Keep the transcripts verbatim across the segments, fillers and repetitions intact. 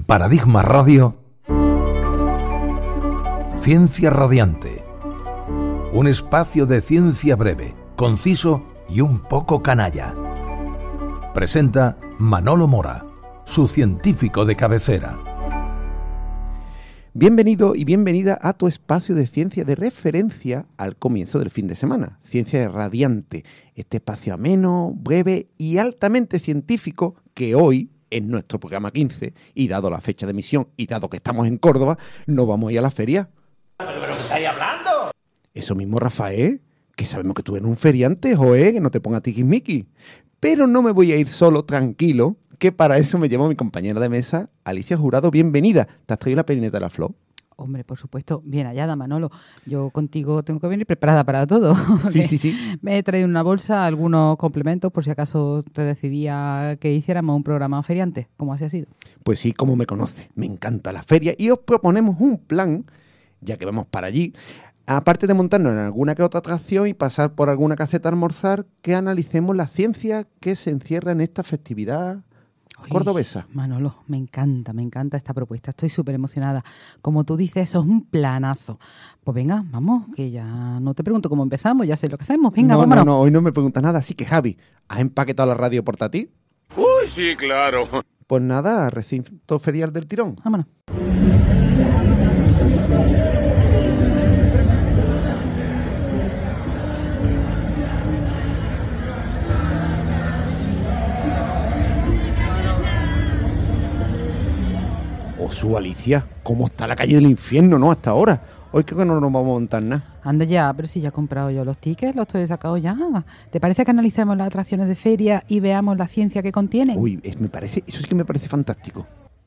En Paradigma Radio, Ciencia Radiante. Un espacio de ciencia breve, conciso y un poco canalla. Presenta Manolo Mora, su científico de cabecera. Bienvenido y bienvenida a tu espacio de ciencia de referencia al comienzo del fin de semana. Ciencia Radiante, este espacio ameno, breve y altamente científico que hoy, en nuestro programa quince, y dado la fecha de emisión y dado que estamos en Córdoba, no vamos a ir a la feria. ¿Pero, pero qué estáis hablando? Eso mismo, Rafael, que sabemos que tú eres un feriante, joe, que no te ponga tiquismiqui. Pero no me voy a ir solo, tranquilo, que para eso me llevo a mi compañera de mesa, Alicia Jurado. Bienvenida. ¿Te has traído la peineta de la flor? Hombre, por supuesto, bien hallada, Manolo. Yo contigo tengo que venir preparada para todo. Sí, sí, sí. Me he traído en una bolsa algunos complementos por si acaso te decidía que hiciéramos un programa feriante, como así ha sido. Pues sí, como me conoce, me encanta la feria y os proponemos un plan, ya que vamos para allí, aparte de montarnos en alguna que otra atracción y pasar por alguna caseta a almorzar, que analicemos la ciencia que se encierra en esta festividad cordobesa. Manolo, me encanta, me encanta esta propuesta. Estoy súper emocionada. Como tú dices, eso es un planazo. Pues venga, vamos, que ya no te pregunto cómo empezamos, ya sé lo que hacemos. Venga, no, vámonos. No, no, hoy no me preguntas nada. Así que, Javi, ¿has empaquetado la radio portátil? Uy, sí, claro. Pues nada, recinto ferial del tirón. Vámonos. Su Alicia, ¿cómo está la calle del infierno, no? Hasta ahora. Hoy creo que no nos vamos a montar nada. Anda ya, pero si ya he comprado yo los tickets, los estoy sacados ya. ¿Te parece que analicemos las atracciones de feria y veamos la ciencia que contienen? Uy, es, me parece, eso sí que me parece fantástico.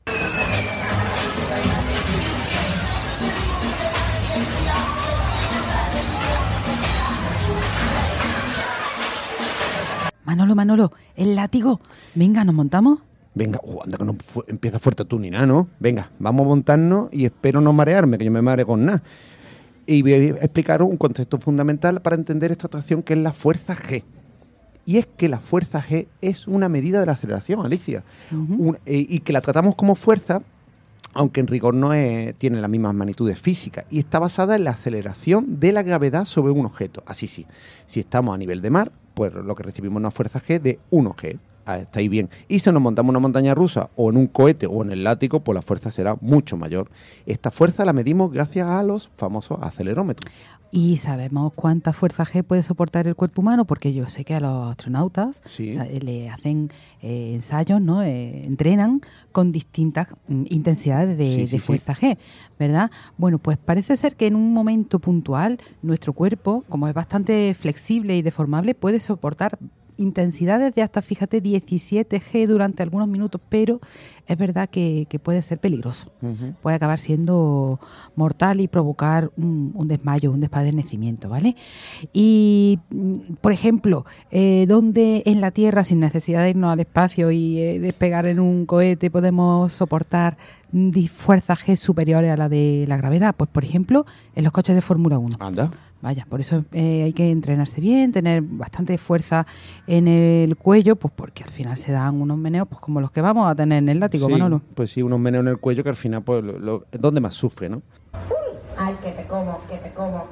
Manolo, Manolo, el látigo. Venga, ¿nos montamos? Venga, uh, anda que no fu- empieza fuerte tú ni nada, ¿no? Venga, vamos a montarnos y espero no marearme, que yo me mareo con nada. Y voy a explicaros un concepto fundamental para entender esta atracción, que es la fuerza G. Y es que la fuerza G es una medida de la aceleración, Alicia. Uh-huh. Un, eh, y que la tratamos como fuerza, aunque en rigor no es, tiene las mismas magnitudes físicas. Y está basada en la aceleración de la gravedad sobre un objeto. Así sí, si estamos a nivel de mar, pues lo que recibimos es una fuerza G de uno G. Ah, está ahí bien. Y si nos montamos en una montaña rusa o en un cohete o en el látigo, pues la fuerza será mucho mayor. Esta fuerza la medimos gracias a los famosos acelerómetros. ¿Y sabemos cuánta fuerza G puede soportar el cuerpo humano? Porque yo sé que a los astronautas sí. o sea, le hacen eh, ensayos, ¿no? Eh, entrenan con distintas mm, intensidades de, sí, sí, de fuerza sí. G, ¿verdad? Bueno, pues parece ser que en un momento puntual nuestro cuerpo, como es bastante flexible y deformable, puede soportar intensidades de hasta, fíjate, diecisiete G durante algunos minutos, pero es verdad que, que puede ser peligroso. Uh-huh. Puede acabar siendo mortal y provocar un, un desmayo, un desvanecimiento, ¿vale? Y, por ejemplo, eh, ¿dónde en la Tierra, sin necesidad de irnos al espacio y eh, despegar en un cohete, podemos soportar fuerzas G superiores a la de la gravedad? Pues, por ejemplo, en los coches de Fórmula uno. Anda. Vaya, por eso eh, hay que entrenarse bien, tener bastante fuerza en el cuello, pues porque al final se dan unos meneos pues como los que vamos a tener en el látigo, sí, Manolo. Pues sí, unos meneos en el cuello que al final pues lo, lo, es donde más sufre, ¿no? Ay, que te como, que te como.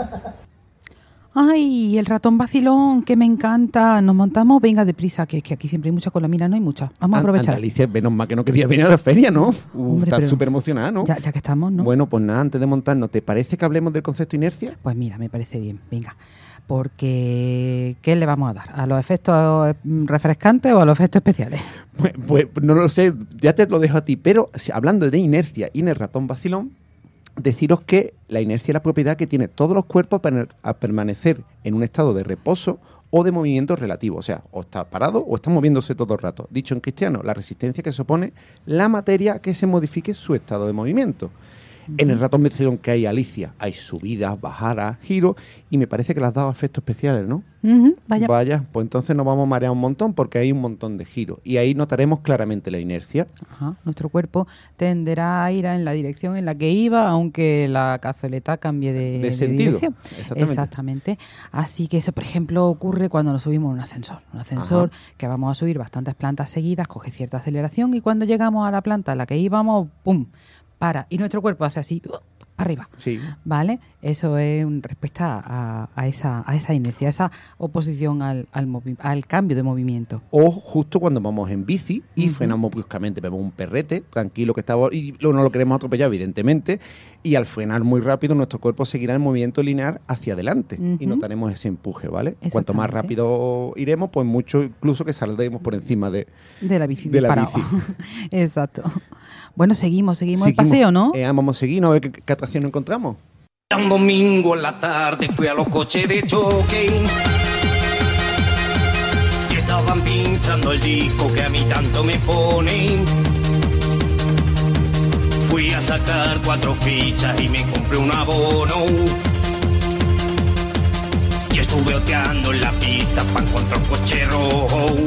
Ay, el ratón vacilón, que me encanta. Nos montamos, venga deprisa, que, que aquí siempre hay mucha cola, mira, no hay mucha. Vamos a aprovechar. Alicia, menos mal que no quería venir a la feria, ¿no? Uh, Hombre, estás súper emocionada, ¿no? Ya, ya que estamos, ¿no? Bueno, pues nada, antes de montarnos, ¿te parece que hablemos del concepto inercia? Pues mira, me parece bien, venga. Porque, ¿qué le vamos a dar? ¿A los efectos refrescantes o a los efectos especiales? Pues, pues no lo sé, ya te lo dejo a ti, pero si, hablando de inercia y en el ratón vacilón, deciros que la inercia es la propiedad que tiene todos los cuerpos a permanecer en un estado de reposo o de movimiento relativo. O sea, o está parado o está moviéndose todo el rato. Dicho en cristiano, la resistencia que supone la materia que se modifique su estado de movimiento. Uh-huh. En el ratón mecelón que hay, Alicia, hay subidas, bajadas, giros, y me parece que le has dado efectos especiales, ¿no? Uh-huh. Vaya. Vaya, pues entonces nos vamos a marear un montón porque hay un montón de giros. Y ahí notaremos claramente la inercia. Ajá. Nuestro cuerpo tenderá a ir en la dirección en la que iba, aunque la cazoleta cambie de, De de sentido. dirección. Exactamente. Exactamente. Así que eso, por ejemplo, ocurre cuando nos subimos en un ascensor. Un ascensor Ajá. que vamos a subir bastantes plantas seguidas, coge cierta aceleración y cuando llegamos a la planta en la que íbamos, ¡pum!, para. Y nuestro cuerpo hace así, ¡uh!, para arriba. Sí. ¿Vale? Eso es en respuesta a, a, esa, a esa inercia, a esa oposición al, al, movi- al cambio de movimiento. O justo cuando vamos en bici y Ujú. frenamos bruscamente, vemos un perrete, tranquilo que está, y no lo queremos atropellar, evidentemente, y al frenar muy rápido nuestro cuerpo seguirá el movimiento lineal hacia adelante y Ujú. notaremos ese empuje, ¿vale? Cuanto más Exactamente. rápido iremos, pues mucho incluso que saldremos por encima de... De la bici De la disparado. bici. Exacto. Bueno, seguimos, seguimos el Seguimos. paseo, ¿no? Eh, vamos a seguir, ¿no? A ver qué, qué atracción encontramos. Un domingo en la tarde fui a los coches de choque y estaban pinchando el disco que a mí tanto me pone. Fui a sacar cuatro fichas y me compré un abono y estuve oteando en la pista para encontrar un coche rojo.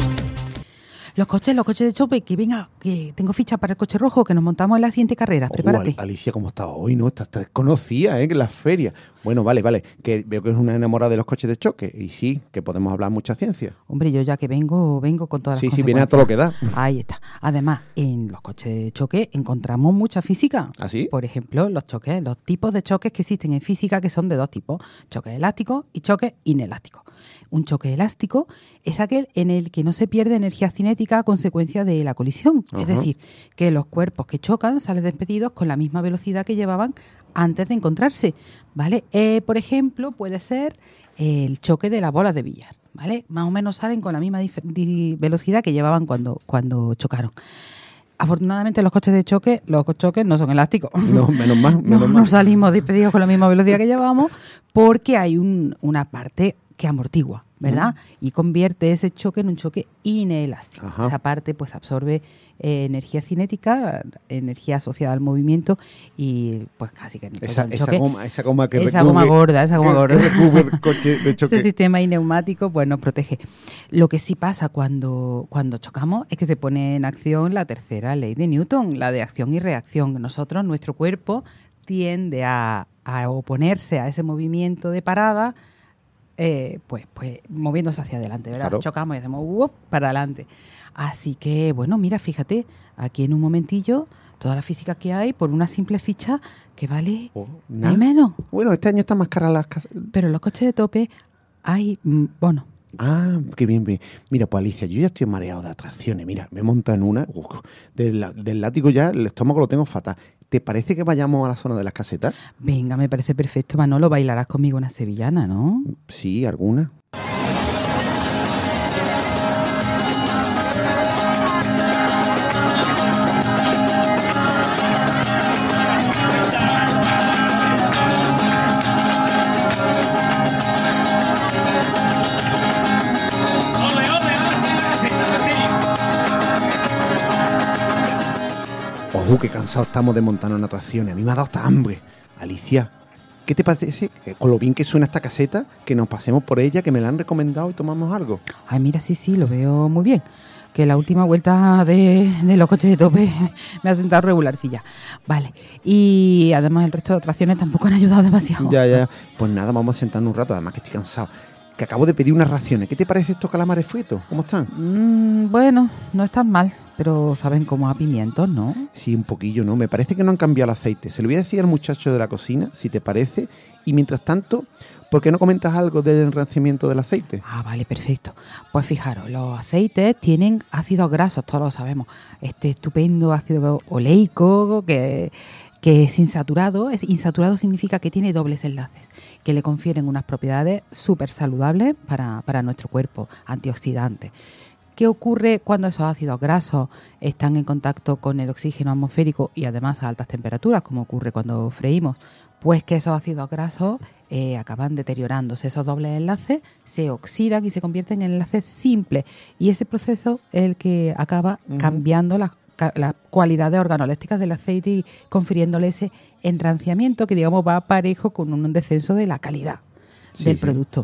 Los coches, los coches de chope, que venga, que tengo ficha para el coche rojo, que nos montamos en la siguiente carrera. Prepárate. Oh, Alicia, ¿cómo estás hoy? ¿No? Estás estás desconocida, ¿eh? En las ferias. Bueno, vale, vale. Que veo que es una enamorada de los coches de choque. Y sí, que podemos hablar mucha ciencia. Hombre, yo ya que vengo, vengo con todas las Sí, sí, viene a todo lo que da. Ahí está. Además, en los coches de choque encontramos mucha física. ¿Ah, sí? Por ejemplo, los choques, los tipos de choques que existen en física, que son de dos tipos: choques elásticos y choques inelásticos. Un choque elástico es aquel en el que no se pierde energía cinética a consecuencia de la colisión. Ajá. Es decir, que los cuerpos que chocan salen despedidos con la misma velocidad que llevaban antes de encontrarse, ¿vale? Eh, por ejemplo, puede ser el choque de las bolas de billar, ¿vale? Más o menos salen con la misma dif- di- velocidad que llevaban cuando, cuando chocaron. Afortunadamente, los coches de choque, los choques no son elásticos. No, menos mal, No, menos no mal. salimos despedidos con la misma velocidad que llevamos porque hay un- una parte que amortigua, ¿verdad? Y convierte ese choque en un choque inelástico. Ajá. Esa parte pues absorbe eh, energía cinética, energía asociada al movimiento y pues casi que no Esa, el esa choque- goma, esa goma que esa recubre- goma gorda, esa goma que- gorda. que recubre el coche de choque. Ese sistema neumático pues nos protege. Lo que sí pasa cuando, cuando chocamos es que se pone en acción la tercera ley de Newton, la de acción y reacción. Nosotros, nuestro cuerpo tiende a, a oponerse a ese movimiento de parada, eh, pues, pues moviéndose hacia adelante, ¿verdad? Claro. Chocamos y hacemos ¡up! Para adelante. Así que, bueno, mira, fíjate, aquí en un momentillo, toda la física que hay por una simple ficha que vale Oh, ni nada. menos. Bueno, este año están más caras las casas. Pero en los coches de tope hay mm, bonos. Ah, qué bien, bien. Mira, pues Alicia, yo ya estoy mareado de atracciones. Mira, me monta en una. Uf, del, la- del látigo ya, el estómago lo tengo fatal. ¿Te parece que vayamos a la zona de las casetas? Venga, me parece perfecto, Manolo. Bailarás conmigo una sevillana, ¿no? Sí, alguna. Ojo, qué cansados estamos de montarnos en atracciones. A mí me ha dado hasta hambre. Alicia, ¿qué te parece que con lo bien que suena esta caseta, que nos pasemos por ella, que me la han recomendado y tomamos algo? Ay, mira, sí, sí, lo veo muy bien. Que la última vuelta de, de los coches de tope me ha sentado regularcilla. Vale. Y además el resto de atracciones tampoco han ayudado demasiado. Ya, ya. Pues nada, vamos a sentarnos un rato, además que estoy cansado. Que acabo de pedir unas raciones. ¿Qué te parece estos calamares fritos? ¿Cómo están? Mm, bueno, no están mal, pero saben como a pimientos, ¿no? Sí, un poquillo, ¿no? Me parece que no han cambiado el aceite. Se lo voy a decir al muchacho de la cocina, si te parece. Y mientras tanto, ¿por qué no comentas algo del enranciamiento del aceite? Ah, vale, perfecto. Pues fijaros, los aceites tienen ácidos grasos, todos lo sabemos. Este estupendo ácido oleico que, que es insaturado. Es insaturado significa que tiene dobles enlaces, que le confieren unas propiedades súper saludables para, para nuestro cuerpo, antioxidantes. ¿Qué ocurre cuando esos ácidos grasos están en contacto con el oxígeno atmosférico y además a altas temperaturas, como ocurre cuando freímos? Pues que esos ácidos grasos eh, acaban deteriorándose. Esos dobles enlaces se oxidan y se convierten en enlaces simples. Y ese proceso es el que acaba Ujú. cambiando las ca- las cualidades organolépticas del aceite y confiriéndole ese enranciamiento que, digamos, va parejo con un descenso de la calidad Sí, del sí. producto.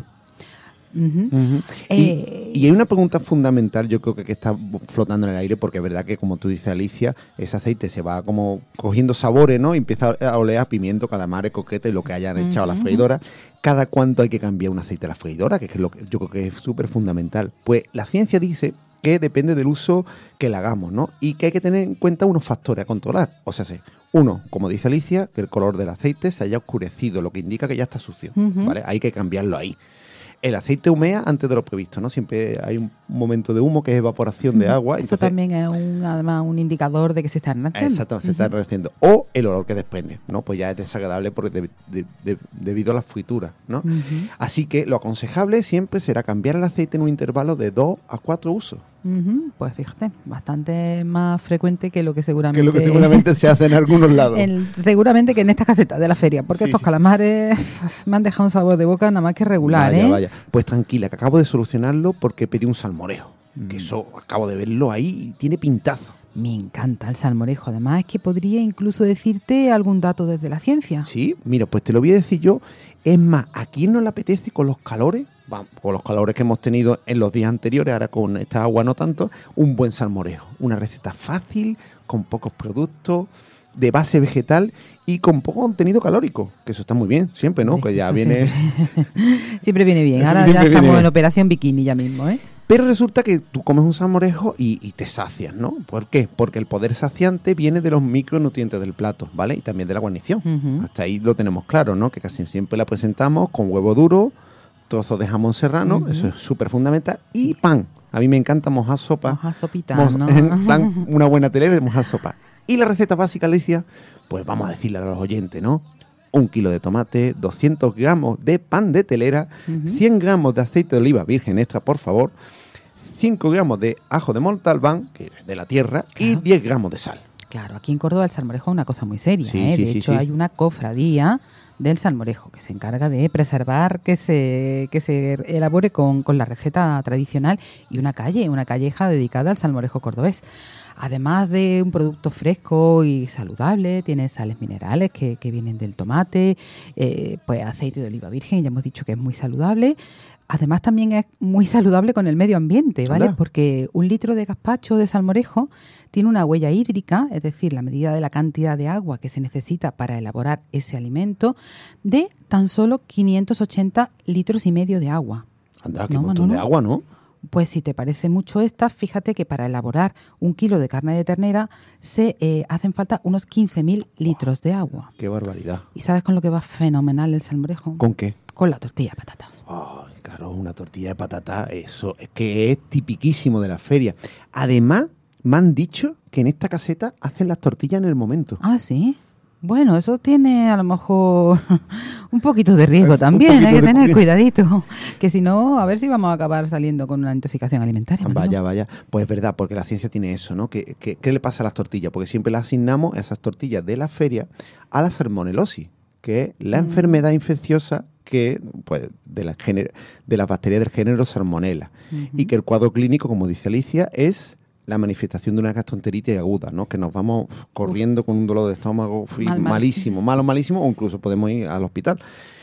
Ujú. Ujú. Eh, y, y hay una pregunta fundamental, yo creo que, que está flotando en el aire, porque es verdad que, como tú dices, Alicia, ese aceite se va como cogiendo sabores, ¿no? Y empieza a oler a pimiento, calamares, coqueta y lo que hayan echado a la Ujú. freidora. ¿Cada cuánto hay que cambiar un aceite a la freidora? Que es lo que yo creo que es súper fundamental. Pues la ciencia dice que depende del uso que le hagamos, ¿no? Y que hay que tener en cuenta unos factores a controlar. O sea, sí, uno, como dice Alicia, que el color del aceite se haya oscurecido, lo que indica que ya está sucio, Ujú. ¿vale? Hay que cambiarlo ahí. El aceite humea antes de lo previsto, ¿no? Siempre hay un momento de humo que es evaporación de agua. Eso entonces- también es un, además un indicador de que se está enranciando. Exacto, se está enrareciendo. O el olor que desprende, ¿no? Pues ya es desagradable porque de- de- de- debido a la fritura, ¿no? Ujú. Así que lo aconsejable siempre será cambiar el aceite en un intervalo de dos a cuatro usos. Ujú, pues fíjate, bastante más frecuente que lo que seguramente... Que es lo que seguramente se hace en algunos lados. en- seguramente que en estas casetas de la feria, porque Sí, estos sí. calamares me han dejado un sabor de boca nada más que regular, Vaya, ¿eh? vaya. Pues tranquila, que acabo de solucionarlo porque pedí un salmorejo. Mm. Que eso, acabo de verlo ahí y tiene pintazo. Me encanta el salmorejo, además es que podría incluso decirte algún dato desde la ciencia. Sí, mira, pues te lo voy a decir yo. Es más, ¿a quién no le apetece con los calores? Vamos, con los calores que hemos tenido en los días anteriores, ahora con esta agua no tanto, un buen salmorejo. Una receta fácil, con pocos productos, de base vegetal y con poco contenido calórico. Que eso está muy bien, siempre, ¿no? Hombre, Que ya eso viene... siempre. Siempre viene bien, Eso ahora siempre ya viene estamos bien. en operación bikini ya mismo, ¿eh? Pero resulta que tú comes un salmorejo y, y te sacias, ¿no? ¿Por qué? Porque el poder saciante viene de los micronutrientes del plato, ¿vale? Y también de la guarnición. Ujú. Hasta ahí lo tenemos claro, ¿no? Que casi siempre la presentamos con huevo duro, trozos de jamón serrano, Ujú. eso es súper fundamental, y pan. A mí me encanta mojar sopa. Mojar sopita, Moj- ¿no? En plan, una buena telera de mojar sopa. Y la receta básica, Alicia, pues vamos a decirle a los oyentes, ¿no? Un kilo de tomate, doscientos gramos de pan de telera, Ujú. cien gramos de aceite de oliva virgen extra, por favor, cinco gramos de ajo de Montalbán, que es de la tierra, y Claro. diez gramos de sal. Claro, aquí en Córdoba el salmorejo es una cosa muy seria, Sí, ¿eh? sí, De sí, hecho, sí. hay una cofradía del salmorejo que se encarga de preservar que se, que se elabore con, con la receta tradicional y una calle, una calleja dedicada al salmorejo cordobés. Además de un producto fresco y saludable, tiene sales minerales que, que vienen del tomate, eh, pues aceite de oliva virgen, ya hemos dicho que es muy saludable. Además también es muy saludable con el medio ambiente, ¿vale? Anda. Porque un litro de gazpacho de salmorejo tiene una huella hídrica, es decir, la medida de la cantidad de agua que se necesita para elaborar ese alimento, de tan solo quinientos ochenta litros y medio de agua. Anda, qué No, montón de Manolo. agua, ¿no? Pues si te parece mucho esta, fíjate que para elaborar un kilo de carne de ternera se eh, hacen falta unos quince mil litros de agua. Qué barbaridad. ¿Y sabes con lo que va fenomenal el salmorejo? ¿Con qué? Con la tortilla de patatas. Ay, claro, una tortilla de patata, eso es que es tipiquísimo de la feria. Además, me han dicho que en esta caseta hacen las tortillas en el momento. Ah, sí. Bueno, eso tiene a lo mejor un poquito de riesgo Es un también, poquito hay que de- tener cuidadito, que si no, a ver si vamos a acabar saliendo con una intoxicación alimentaria. Manolo. Vaya, vaya. Pues es verdad, porque la ciencia tiene eso, ¿no? ¿Qué, qué, qué le pasa a las tortillas? Porque siempre las asignamos, esas tortillas de la feria, a la salmonelosis, que es la Mm. enfermedad infecciosa que, pues, de, la género, de las bacterias del género Salmonella. Ujú. Y que el cuadro clínico, como dice Alicia, es la manifestación de una gastroenteritis aguda, ¿no? Que nos vamos uf, corriendo con un dolor de estómago uf, y Mal, mal. malísimo, malo, malísimo, o incluso podemos ir al hospital.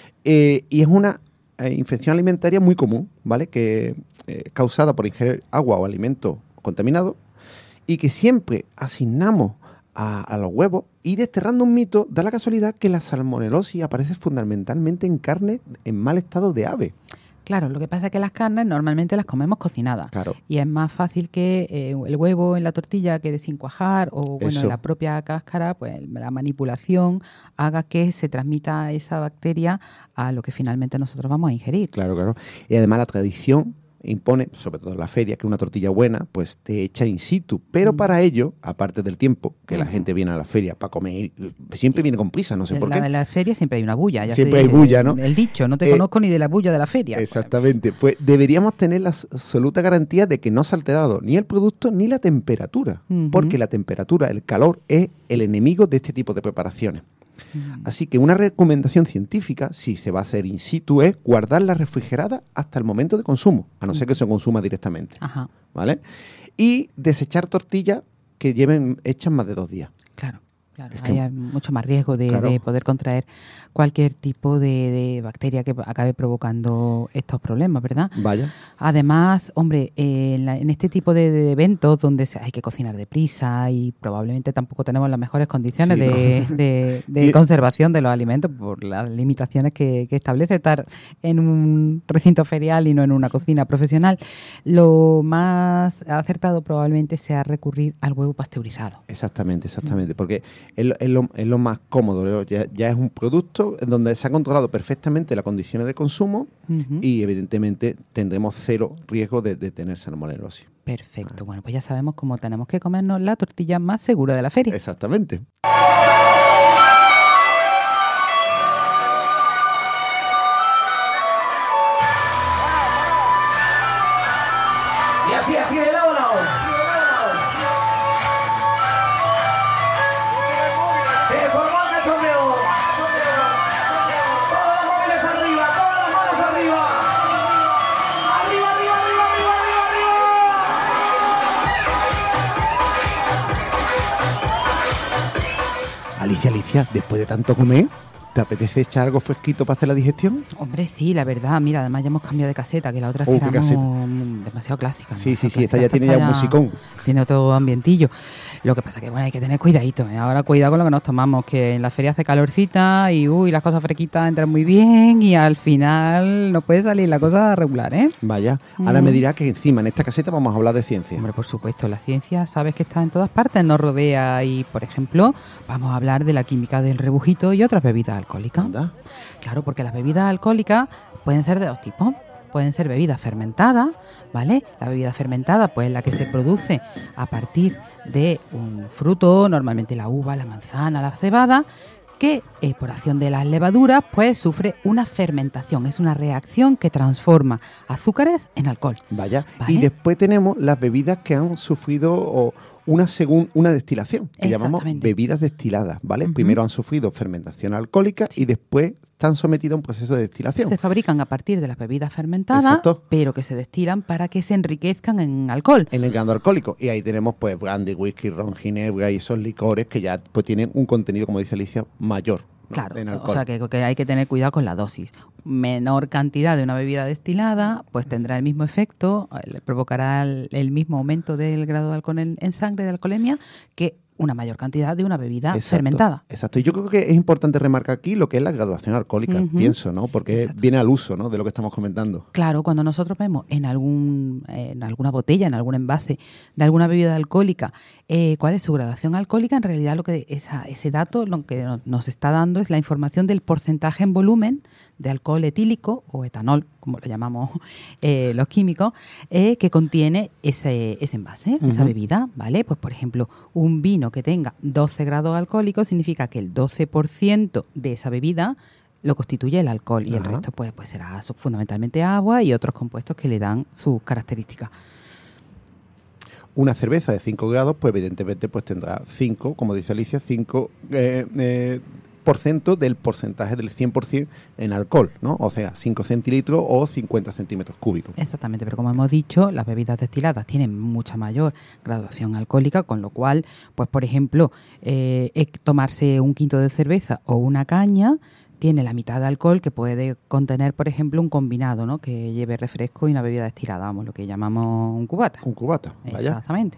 Eh, y es una eh, infección alimentaria muy común, ¿vale? Que eh, causada por ingerir agua o alimentos contaminados y que siempre asignamos a, a los huevos. Y desterrando un mito, da la casualidad que la salmonelosis aparece fundamentalmente en carne en mal estado de ave. Claro, lo que pasa es que las carnes normalmente las comemos cocinadas. Claro. Y es más fácil que eh, el huevo en la tortilla quede sin cuajar o bueno, Eso. en la propia cáscara, pues la manipulación haga que se transmita esa bacteria a lo que finalmente nosotros vamos a ingerir. Claro, claro. Y además la tradición impone, sobre todo en la feria, que una tortilla buena, pues te echa in situ. Pero Mm. para ello, aparte del tiempo, que la Ujú. gente viene a la feria para comer, siempre viene con prisa, no sé En por la, qué. en la feria siempre hay una bulla. Ya Siempre se hay dice, bulla, ¿no? El dicho, no te Eh, conozco ni de la bulla de la feria. Exactamente. Pues deberíamos tener la s- absoluta garantía de que no se ha alterado ni el producto ni la temperatura. Ujú. Porque la temperatura, el calor, es el enemigo de este tipo de preparaciones. Así que una recomendación científica, si se va a hacer in situ, es guardarla refrigerada hasta el momento de consumo, a no ser que se consuma directamente. Ajá. ¿Vale? Y desechar tortillas que lleven hechas más de dos días. Claro. Claro, Es que- hay mucho más riesgo de, Claro. de poder contraer cualquier tipo de, de bacteria que acabe provocando estos problemas, ¿verdad? Vaya. Además, hombre, eh, en, la- en este tipo de, de eventos donde se- hay que cocinar deprisa y probablemente tampoco tenemos las mejores condiciones Sí, de, ¿no? de- de Y- conservación de los alimentos por las limitaciones que, que establece estar en un recinto ferial y no en una cocina profesional, lo más acertado probablemente sea recurrir al huevo pasteurizado. Exactamente, exactamente, porque es lo, es lo- es lo más cómodo, ¿no? ya, ya es un producto en donde se ha controlado perfectamente las condiciones de consumo Ujú. y evidentemente tendremos cero riesgo de, de tener salmonelosis. Perfecto. Bueno, pues ya sabemos cómo tenemos que comernos la tortilla más segura de la feria. Exactamente. Y así, así de lado a lado. Se formó el cachondeo. Todas las manos arriba, todas las manos arriba. Arriba, arriba, arriba, arriba, arriba, arriba. Alicia, Alicia, después de tanto comer, ¿te apetece echar algo fresquito para hacer la digestión? Hombre, sí, la verdad. Mira, además ya hemos cambiado de caseta, que la otra es Oh, que qué éramos caseta. mm, demasiado clásica. Sí, sí, demasiado sí, esta clásica. ya tiene ya un musicón. Tiene otro ambientillo. Lo que pasa que, bueno, hay que tener cuidadito. ¿eh? Ahora cuidado con lo que nos tomamos, que en la feria hace calorcita y, uy, las cosas fresquitas entran muy bien y al final nos puede salir la cosa regular, ¿eh? Vaya, ahora Mm. me dirá que encima en esta caseta vamos a hablar de ciencia. Hombre, por supuesto, la ciencia sabes que está en todas partes, nos rodea y, por ejemplo, vamos a hablar de la química del rebujito y otras bebidas alcohólicas. Anda. Claro, porque las bebidas alcohólicas pueden ser de dos tipos. Pueden ser bebidas fermentadas, ¿vale? La bebida fermentada, pues la que se produce a partir de un fruto, normalmente la uva, la manzana, la cebada, que eh, por acción de las levaduras, pues sufre una fermentación. Es una reacción que transforma azúcares en alcohol. Vaya. Vale. Y después tenemos las bebidas que han sufrido o, una según una destilación, que llamamos Exactamente. bebidas destiladas, ¿vale? Ujú. Primero han sufrido fermentación alcohólica y después están sometidas a un proceso de destilación. Se fabrican a partir de las bebidas fermentadas, Exacto. pero que se destilan para que se enriquezcan en alcohol. En el grado alcohólico. Y ahí tenemos pues brandy, whisky, ron, ginebra y esos licores que ya pues tienen un contenido, como dice Alicia, mayor, ¿no? Claro, en o alcohol. sea que, que hay que tener cuidado con la dosis. Menor cantidad de una bebida destilada, pues tendrá el mismo efecto, eh, provocará el, el mismo aumento del grado de alcohol en, en sangre, de alcoholemia, que una mayor cantidad de una bebida Exacto, fermentada. Exacto. Y yo creo que es importante remarcar aquí lo que es la graduación alcohólica, Ujú. pienso, ¿no? Porque Exacto. viene al uso, ¿no? De lo que estamos comentando. Claro, cuando nosotros vemos en algún en alguna botella, en algún envase de alguna bebida alcohólica, eh, cuál es su graduación alcohólica, en realidad lo que esa, ese dato lo que no- nos está dando es la información del porcentaje en volumen de alcohol etílico o etanol, como lo llamamos eh, los químicos, eh, que contiene ese, ese envase, esa Ujú. bebida, ¿vale? Pues, por ejemplo, un vino que tenga doce grados alcohólicos significa que el doce por ciento de esa bebida lo constituye el alcohol y el Ajá. resto pues, pues será su- fundamentalmente agua y otros compuestos que le dan sus características. Una cerveza de cinco grados, pues evidentemente pues tendrá cinco, como dice Alicia, cinco eh, eh, por ciento del porcentaje del cien por ciento en alcohol, ¿no? O sea, cinco centilitros o cincuenta centímetros cúbicos. Exactamente, pero como hemos dicho, las bebidas destiladas tienen mucha mayor graduación alcohólica, con lo cual, pues por ejemplo, eh, eh, tomarse un quinto de cerveza o una caña tiene la mitad de alcohol que puede contener, por ejemplo, un combinado, ¿no? Que lleve refresco y una bebida destilada, vamos, lo que llamamos un cubata. Un cubata, vaya. Exactamente.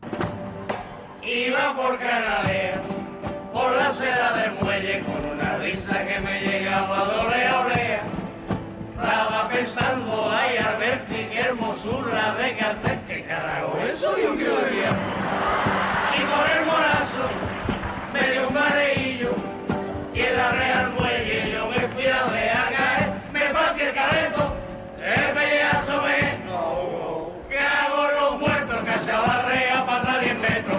Iba por Canadea, por la acera del muelle, con una risa que me llegaba de orea a orea. Estaba pensando, ay, Alberti, qué hermosura de cartel, que carajo, eso yo que oía. Y por el morazo me dio un mareillo, y en la Real Muelle yo me fui a dejar caer, me partí el careto, el pelleazo me... No, ¿qué hago los muertos que se abarrea para atrás diez metros?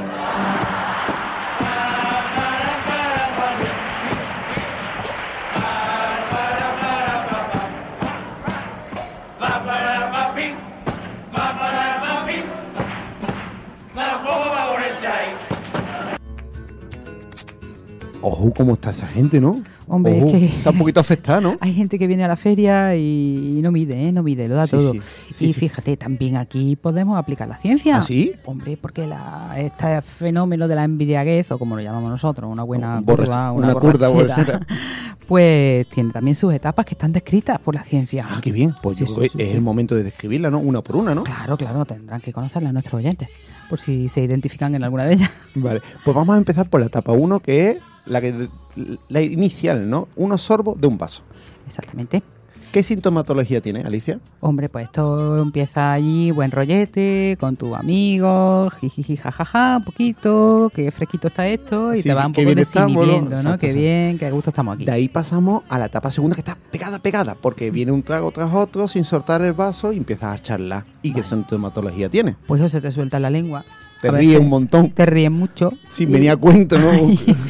Ojo, cómo está esa gente, ¿no? hombre, Ojo, es que... está un poquito afectada, ¿no? Hay gente que viene a la feria y, y no mide, ¿eh? No mide, lo da Sí, todo. sí, sí, y sí. fíjate, también aquí podemos aplicar la ciencia. ¿Ah, sí? Hombre, porque la, este fenómeno de la embriaguez, o como lo llamamos nosotros, una buena Borracha- curva, una, una curda borrachera, borrachera. pues tiene también sus etapas que están descritas por la ciencia. Ah, qué bien. Pues Sí, yo sí, creo que sí, es sí. el momento de describirla, ¿no? Una por una, ¿no? Claro, claro, tendrán que conocerla nuestros oyentes, por si se identifican en alguna de ellas. Vale. Pues vamos a empezar por la etapa uno, que es la que la inicial, ¿no? Unos sorbos de un vaso. Exactamente. ¿Qué sintomatología tiene, Alicia? Hombre, pues esto empieza allí, buen rollete, con tus amigos, jijiji, jajaja, un poquito, qué fresquito está esto, y Sí, te va sí, un qué poco bien estamos, ¿no? desinhibiendo, ¿no? Exacto, Qué exacto. bien, qué a gusto estamos aquí. De ahí pasamos a la etapa segunda, que está pegada, pegada, porque viene un trago tras otro sin soltar el vaso y empiezas a charlar. ¿Y qué sintomatología tiene? Pues eso se te suelta la lengua. Te A ver, ríes te- un montón, Te ríes mucho. sin Y- venir a cuento, ¿no?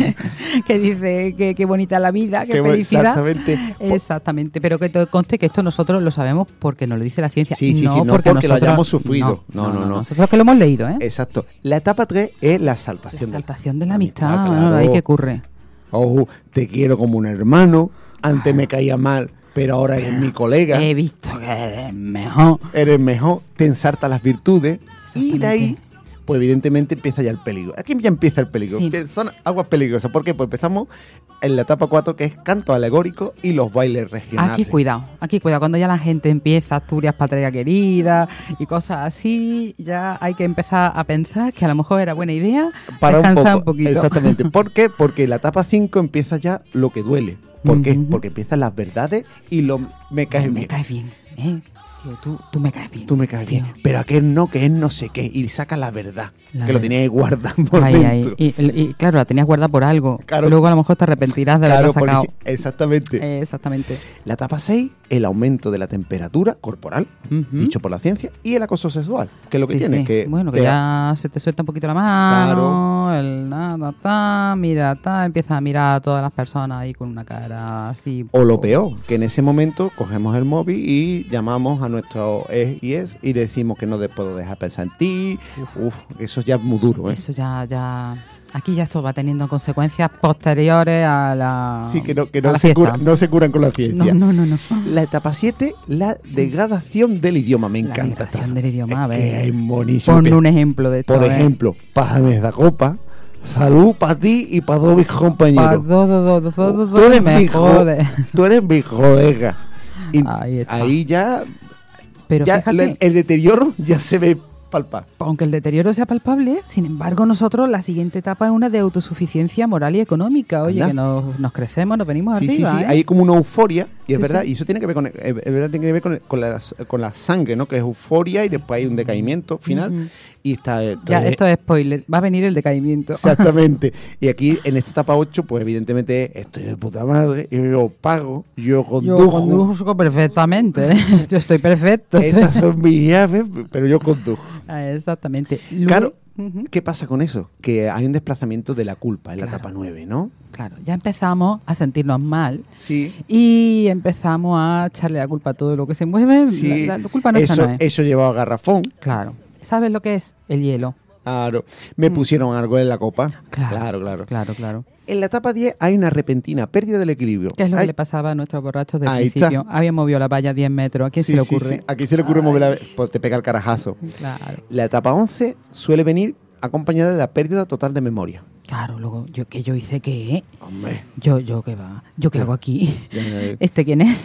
que dice que qué bonita la vida, qué, Qué bu- felicidad. Exactamente. Exactamente, pero que te conste que esto nosotros lo sabemos porque nos lo dice la ciencia. Sí, sí, no sí, no porque, porque lo nosotros- hayamos sufrido. No, no, no. Nosotros que lo hemos leído, ¿eh? Exacto. La etapa tres es la La exaltación. exaltación de la amistad, amistad, bueno, ahí claro. que ocurre. Ojo, te quiero como un hermano. Antes me caía mal, pero ahora eres mi colega. He visto que eres mejor. Eres mejor. Te ensarta las virtudes. Y de ahí, Exactamente. pues evidentemente empieza ya el peligro. Aquí ya empieza el peligro. Sí. Empie- Son aguas peligrosas. ¿Por qué? Pues empezamos en la etapa cuatro, que es canto alegórico y los bailes regionales. Aquí cuidado, aquí cuidado. Cuando ya la gente empieza Asturias, patria querida y cosas así, ya hay que empezar a pensar que a lo mejor era buena idea Para un, descansar poco. un poquito. Exactamente. ¿Por qué? Porque la etapa cinco empieza ya lo que duele. ¿Por qué? Ujú. Porque empiezan las verdades y lo me caes me bien. caes bien, ¿eh? Tío, tú, tú me caes bien. Tú me caes tío. bien. Pero aquel no, que es no sé qué. Y saca la verdad. La que lo verdad. tenía que guardar por Ahí, ahí. dentro. Y, y, claro, la tenías guardada por algo. Claro. Luego a lo mejor te arrepentirás de Claro, haberla porque sacado. sí, exactamente. Eh, exactamente. La etapa seis, el aumento de la temperatura corporal, Ujú. dicho por la ciencia, y el acoso sexual, que es lo que Sí, tiene. sí. Que bueno, que te- ya se te suelta un poquito la mano, el nada, ta, mira, ta, empieza a mirar a todas las personas ahí con una cara así. un O lo poco- peor, que en ese momento cogemos el móvil y llamamos a nuestro ex y ex y le decimos que no de- puedo dejar pensar en ti. Uf, eso ya es muy duro, ¿eh? Eso ya, ya. Aquí ya esto va teniendo consecuencias posteriores a la. Sí, que no, que a no, la se, fiesta. cura- no se curan con la ciencia. No, no, no, no. La etapa siete, la degradación del idioma. Me La encanta. degradación esta. del idioma, a Es ver. que es buenísimo. Pon Pe- un ejemplo de esto. Por a ver. ejemplo, pásame esa copa. Salud para ti y para todos mis Pa' compañeros. do, do, do, do, do, do, Tú eres me mi jo- jode. Tú eres mi colega. Y Ahí está. ahí ya, Pero ya fíjate, le- el deterioro ya se ve palpar. aunque el deterioro sea palpable, sin embargo, nosotros la siguiente etapa es una de autosuficiencia moral y económica. Oye, Anda. que nos, nos crecemos, nos venimos Sí, arriba. sí, sí. ¿eh? Hay como una euforia, y es Sí, verdad, sí. y eso tiene que ver con, eh, es verdad, tiene que ver con, el- con, la, con la sangre, ¿no? Que es euforia y después hay un decaimiento final. Ujú. Y está. Ya, entonces, esto es spoiler. Va a venir el decaimiento. Exactamente. Y aquí, en esta etapa ocho, pues evidentemente estoy de puta madre, yo pago, yo Yo condujo. conduzco perfectamente. ¿eh? Yo estoy perfecto. Estas son mis llaves, pero yo condujo. Ah, exactamente. Luego- Claro, Ujú. ¿qué pasa con eso? Que hay un desplazamiento de la culpa en la Claro. etapa nueve, ¿no? Claro, ya empezamos a sentirnos mal Sí. y empezamos a echarle la culpa a todo lo que se mueve. Sí. La, la culpa nuestra eso, no es. eso llevaba garrafón. Claro. ¿Sabes lo que es? El hielo. Claro. Me pusieron algo en la copa. Mm. Claro, claro. claro. Claro, claro. En la etapa diez hay una repentina pérdida del equilibrio. ¿Qué es lo Hay- que le pasaba a nuestros borrachos del Ahí está. principio? Habían movido la valla diez metros. ¿A quién Sí, se le sí, ocurre? sí. ¿A quién se le ocurre mover la... Pues te pega el carajazo. Claro. La etapa once suele venir acompañada de la pérdida total de memoria. Claro, luego, yo, ¿qué yo hice qué? Hombre. Yo, yo, ¿qué va? ¿Yo qué Ya. hago aquí? Ya, ya, ya. ¿Este quién es?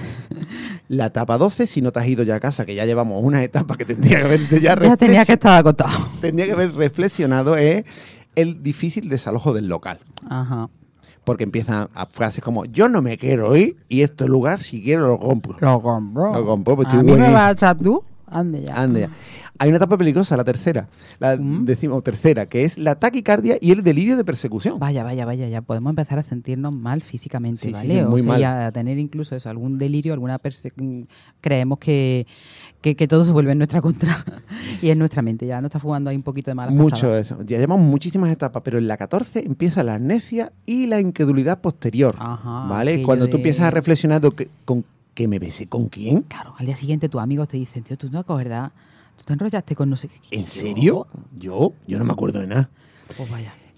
La etapa doce, si no te has ido ya a casa, que ya llevamos una etapa que tendría que haber ya, Ya tenía que reflexi- estar acostado. tendría que haber reflexionado, es el difícil desalojo del local. Ajá. Porque empiezan a frases como, yo no me quiero ir y este lugar si quiero lo compro. Lo compro. Lo compro, pues ¿A estoy mí me buenísimo. vas a echar tú? Ande ya. Ande ya. Hay una etapa peligrosa, la tercera, la Mm. decimo tercera, que es la taquicardia y el delirio de persecución. Vaya, vaya, vaya, ya podemos empezar a sentirnos mal físicamente, Sí, sí, ¿vale? sí, muy o sea, mal. ya a tener incluso eso, algún delirio, alguna perse- creemos que, que, que todo se vuelve en nuestra contra y en nuestra mente, ya no está jugando ahí un poquito de malas Mucho pasadas. de eso. Ya llevamos muchísimas etapas, pero en la catorce empieza la amnesia y la incredulidad posterior. Ajá, ¿Vale? aquello Cuando tú de- empiezas a reflexionar de que- con que me besé con quién. Claro, al día siguiente tus amigos te dicen, tío, tú no acuerdas, tú te enrollaste con no sé qué. ¿En Yo, serio? Yo, yo no me acuerdo de nada. Pues vaya.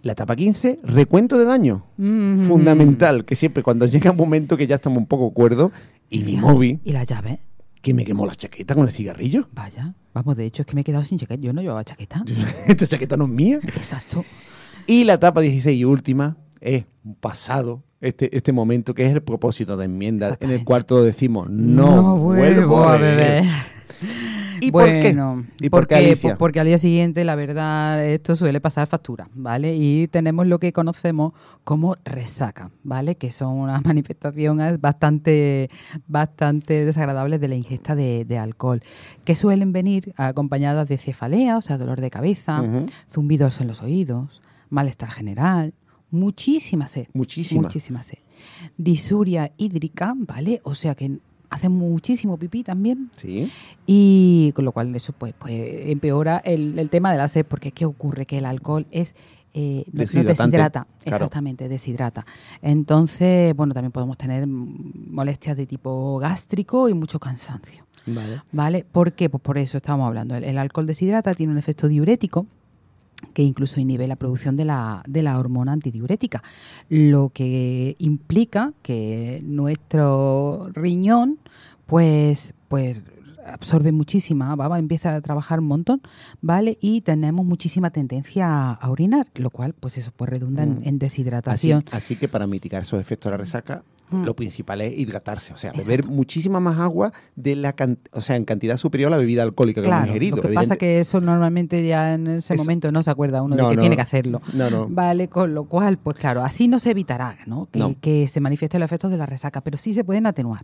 La etapa quince, recuento de daño. Mm. Fundamental, que siempre cuando llega un momento que ya estamos un poco cuerdos, y mi móvil, ¿Y la llave? que me quemó la chaqueta con el cigarrillo. Vaya, vamos, de hecho es que me he quedado sin chaqueta. Yo no llevaba chaqueta. Esta chaqueta no es mía. Exacto. Y la etapa dieciséis y última es un pasado, este, este momento que es el propósito de enmienda, en el Exactamente. cual todos decimos, no, vuelvo a beber. ¿Y por qué? Bueno, ¿Y por qué, porque, Alicia? pues porque al día siguiente, la verdad, esto suele pasar factura, ¿vale? Y tenemos lo que conocemos como resaca, ¿vale? Que son unas manifestaciones bastante, bastante desagradables de la ingesta de, de alcohol, que suelen venir acompañadas de cefalea, o sea, dolor de cabeza, Ujú. zumbidos en los oídos, malestar general, muchísima sed. Muchísima. Muchísima sed. Disuria hídrica, ¿vale? O sea que hace muchísimo pipí también. Sí. Y con lo cual eso pues, pues empeora el, el tema de la sed, porque ¿qué ocurre? Que el alcohol es eh, no- no Deshidratante, deshidrata, claro. exactamente, deshidrata. Entonces, bueno, también podemos tener mm, molestias de tipo gástrico y mucho cansancio, Vale. ¿vale? ¿Por qué? Pues por eso estábamos hablando. El, el alcohol deshidrata, tiene un efecto diurético que incluso inhibe la producción de la, de la hormona antidiurética, lo que implica que nuestro riñón pues, pues absorbe muchísima baba, empieza a trabajar un montón, ¿vale? Y tenemos muchísima tendencia a, a orinar, lo cual pues eso pues redunda en, Mm. en Así, deshidratación. así que para mitigar esos efectos de la resaca, Mm. lo principal es hidratarse, o sea, Exacto. beber muchísima más agua de la can- o sea, en cantidad superior a la bebida alcohólica que hemos Claro, ingerido. lo que pasa evidente- que eso normalmente ya en ese Eso- momento no se acuerda uno No, de que no. tiene que hacerlo. No, no. Vale, con lo cual, pues claro, así no se evitará, ¿no? Que, No. que se manifiesten los efectos de la resaca, pero sí se pueden atenuar.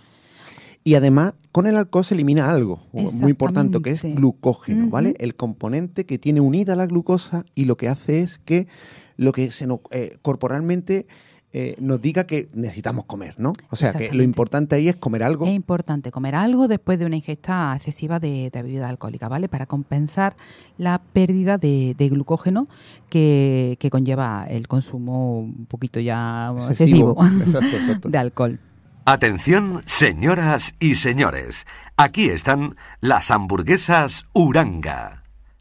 Y además, con el alcohol se elimina algo muy importante, que es Exactamente. glucógeno, ¿vale? Ujú. El componente que tiene unida la glucosa y lo que hace es que lo que se nos, eh, corporalmente eh, nos diga que necesitamos comer, ¿no? O sea, que lo Exactamente. importante ahí es comer algo. Es importante comer algo después de una ingesta excesiva de, de bebida alcohólica, ¿vale? Para compensar la pérdida de, de glucógeno que, que conlleva el consumo un poquito ya excesivo, Exacto, exacto. de alcohol. Atención, señoras y señores. Aquí están las hamburguesas Uranga.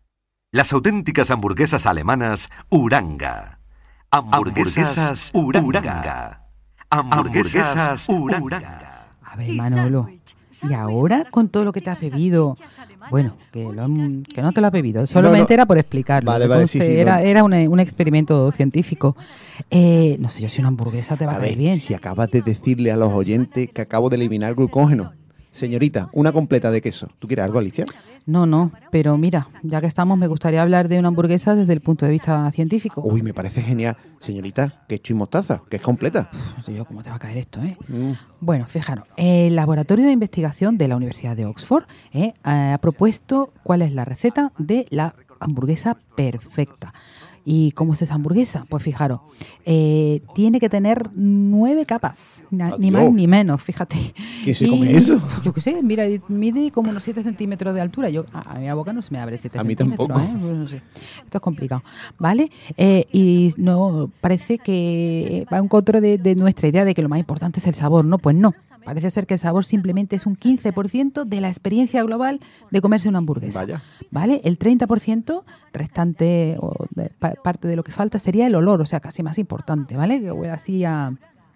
Las auténticas hamburguesas alemanas Uranga. Hamburguesas Uranga. Hamburguesas Uranga. A ver, Manolo, y ahora con todo lo que te has bebido, bueno, que, lo han- que no te lo has bebido, solamente no. era por explicarlo. Vale, que vale, conste, sí, sí, era no. era un, un experimento científico. Eh, no sé yo si una hamburguesa te va a, A caer ver, bien. si acabas de decirle a los oyentes que acabo de eliminar glucógeno. Señorita, una completa de queso. ¿Tú quieres algo, Alicia? No, no, pero mira, ya que estamos, me gustaría hablar de una hamburguesa desde el punto de vista científico. Uy, me parece genial. Señorita, queso y mostaza, que es completa. No sé yo cómo te va a caer esto, ¿eh? Mm. Bueno, fijaros, el Laboratorio de Investigación de la Universidad de Oxford eh, ha propuesto cuál es la receta de la hamburguesa perfecta. ¿Y cómo es esa hamburguesa? Pues fijaros, eh, tiene que tener nueve capas, na- ni Adiós. más ni menos, fíjate. ¿Quién se Y- come eso? Yo qué sé, mira, mide como unos siete centímetros de altura. Yo, a, a mi boca no se me abre siete A mí centímetros, tampoco. ¿eh? Pues no sé. Esto es complicado, ¿vale? Eh, y no parece que va en contra de, de nuestra idea de que lo más importante es el sabor, ¿no? Pues no. Parece ser que el sabor simplemente es un quince por ciento de la experiencia global de comerse una hamburguesa. Vaya. ¿Vale? El treinta por ciento restante, o de- pa- parte de lo que falta, sería el olor, o sea, casi más importante, ¿vale? Que huele así a,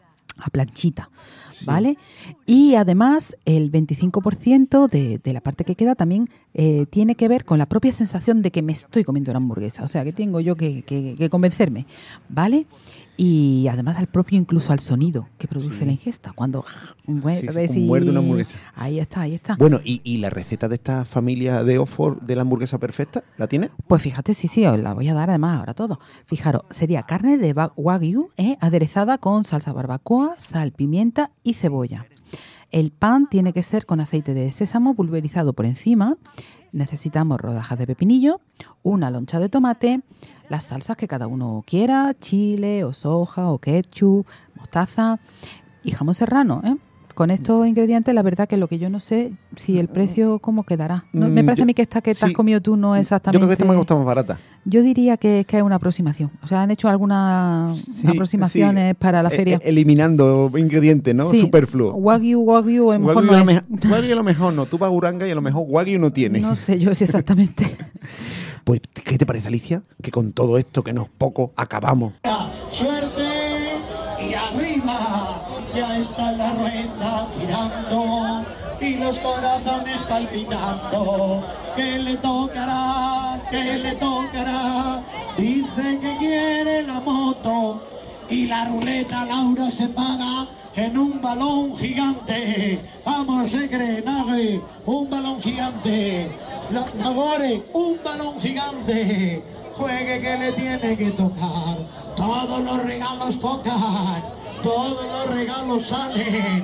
a planchita, ¿vale? Y además, el veinticinco por ciento de, de la parte que queda también eh, tiene que ver con la propia sensación de que me estoy comiendo una hamburguesa, o sea, que tengo yo que, que- que convencerme, ¿vale? Y además al propio, incluso al sonido que produce Sí. la ingesta, cuando muerdes como y- muerde una hamburguesa. Ahí está, ahí está. Bueno, ¿y, y la receta de esta familia de Oxford de la hamburguesa perfecta? ¿La tiene? Pues fíjate, sí, sí, os la voy a dar además ahora todo. Fijaros, sería carne de ba- wagyu, ¿eh? aderezada con salsa barbacoa, sal, pimienta y cebolla. El pan tiene que ser con aceite de sésamo pulverizado por encima. Necesitamos rodajas de pepinillo, una loncha de tomate, las salsas que cada uno quiera, chile o soja o ketchup, mostaza y jamón serrano, ¿eh? Con estos ingredientes, la verdad que lo que yo no sé, si el precio cómo quedará. No, me Mm, parece yo- a mí que esta que te has sí. comido tú no es exactamente... Yo creo que esta me ha costado más barata. Yo diría que, que es una aproximación. O sea, han hecho algunas Sí, aproximaciones sí. para la Eh, feria. eh, eliminando ingredientes, ¿no? Sí. Superfluo. Wagyu, Wagyu, a lo mejor Wagyu, no a lo es. mejo- Wagyu a lo mejor no. Tú vas a Uranga y a lo mejor Wagyu no tiene. No sé yo si exactamente. Pues, ¿qué te parece, Alicia? Que con todo esto, que no es poco, acabamos. Suerte y arriba, ya está la rueda girando y los corazones palpitando. ¿Qué le tocará? ¿Qué le tocará? Dice que quiere la moto y la ruleta, Laura, se paga en un balón gigante. Vamos, engrenaje, un balón gigante. La- Nagore, un balón gigante. Juegue que le tiene que tocar. Todos los regalos tocan, todos los regalos salen.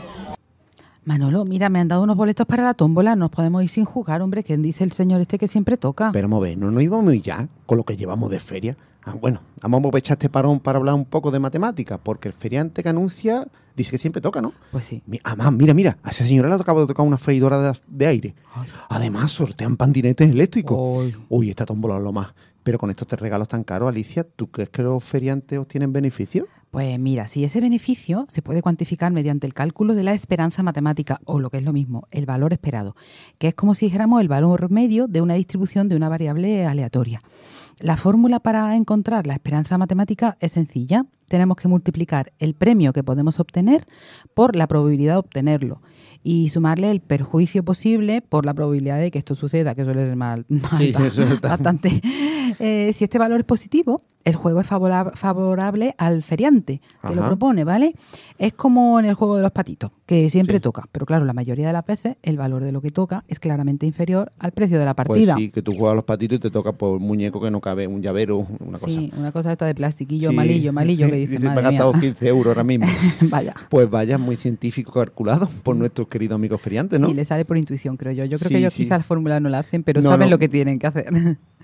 Manolo, mira, me han dado unos boletos para la tómbola, nos podemos ir sin jugar, hombre, ¿quién dice el señor este que siempre toca? Pero vamos a ver, ¿no nos íbamos a ir ya con lo que llevamos de feria? Ah, bueno, vamos a aprovechar este parón para hablar un poco de matemáticas, porque el feriante que anuncia dice que siempre toca, ¿no? Pues sí. Mi- Además, mira, mira, a esa señora le acaba de tocar una freidora de, de aire. Ay. Además, sortean patinetes eléctricos. Ay. Uy, esta tómbola es lo más. Pero con estos tres regalos tan caros, Alicia, ¿tú crees que los feriantes obtienen beneficio? Pues mira, si ese beneficio se puede cuantificar mediante el cálculo de la esperanza matemática, o lo que es lo mismo, el valor esperado, que es como si dijéramos el valor medio de una distribución de una variable aleatoria. La fórmula para encontrar la esperanza matemática es sencilla. Tenemos que multiplicar el premio que podemos obtener por la probabilidad de obtenerlo y sumarle el perjuicio posible por la probabilidad de que esto suceda, que suele ser mal, mal- Sí, sí, eso está- bastante. Eh, si este valor es positivo, el juego es favora- favorable al feriante que lo Ajá. propone, ¿vale? Es como en el juego de los patitos, que siempre Sí. toca. Pero claro, la mayoría de las veces el valor de lo que toca es claramente inferior al precio de la Pues partida. sí, que tú juegas a los patitos y te toca por un muñeco que no cabe, un llavero, una cosa. Sí, una cosa esta de plastiquillo, Sí, malillo, malillo, sí, que dice, dice, me madre he gastado mía. quince euros ahora mismo. Vaya. Pues vaya, muy científico calculado por nuestros queridos amigos feriantes, ¿no? Sí, le sale por intuición, creo yo. Yo creo Sí, que ellos sí. quizás la fórmula no la hacen, pero No, saben no. lo que tienen que hacer.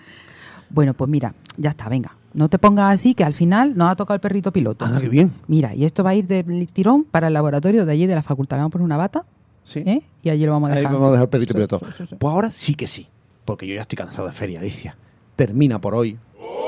Bueno, pues mira, ya está, venga. No te pongas así, que al final nos ha tocado el perrito piloto. Anda, qué bien. Mira, y esto va a ir de tirón para el laboratorio de allí de la facultad. Le vamos a poner una bata, Sí. ¿eh? Y allí lo vamos a Ahí dejar. vamos a dejar el perrito Sí, piloto. sí, sí, sí. Pues ahora sí que sí, porque yo ya estoy cansado de feria, Alicia. Termina por hoy.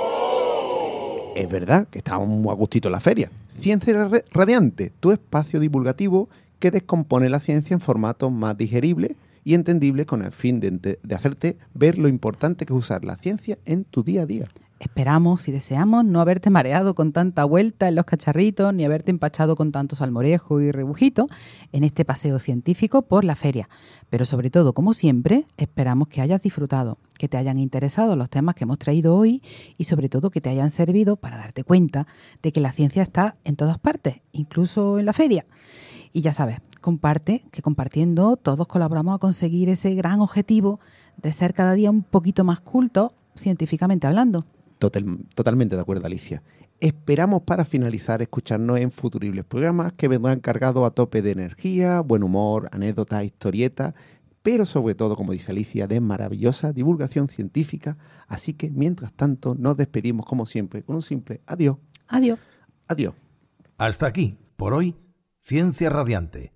Es verdad que estábamos muy a gustito en la feria. Ciencia Ra- Radiante, tu espacio divulgativo que descompone la ciencia en formatos más digeribles y entendibles con el fin de, ente- de hacerte ver lo importante que es usar la ciencia en tu día a día. Esperamos y deseamos no haberte mareado con tanta vuelta en los cacharritos, ni haberte empachado con tanto salmorejo y rebujito en este paseo científico por la feria. Pero sobre todo, como siempre, esperamos que hayas disfrutado, que te hayan interesado los temas que hemos traído hoy y sobre todo que te hayan servido para darte cuenta de que la ciencia está en todas partes, incluso en la feria. Y ya sabes, comparte, que compartiendo todos colaboramos a conseguir ese gran objetivo de ser cada día un poquito más cultos, científicamente hablando. Total- totalmente de acuerdo, Alicia. Esperamos para finalizar escucharnos en futuribles programas que vendrán cargados a tope de energía, buen humor, anécdotas, historietas, pero sobre todo, como dice Alicia, de maravillosa divulgación científica. Así que, mientras tanto, nos despedimos como siempre con un simple adiós. Adiós. Adiós. Hasta aquí, por hoy, Ciencia Radiante.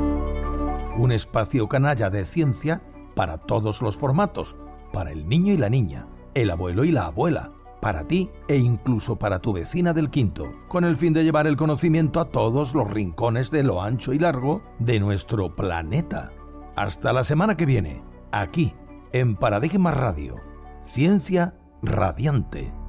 Un espacio canalla de ciencia para todos los formatos, para el niño y la niña, el abuelo y la abuela, para ti e incluso para tu vecina del quinto, con el fin de llevar el conocimiento a todos los rincones de lo ancho y largo de nuestro planeta. Hasta la semana que viene, aquí, en Paradigma Radio. Ciencia Radiante.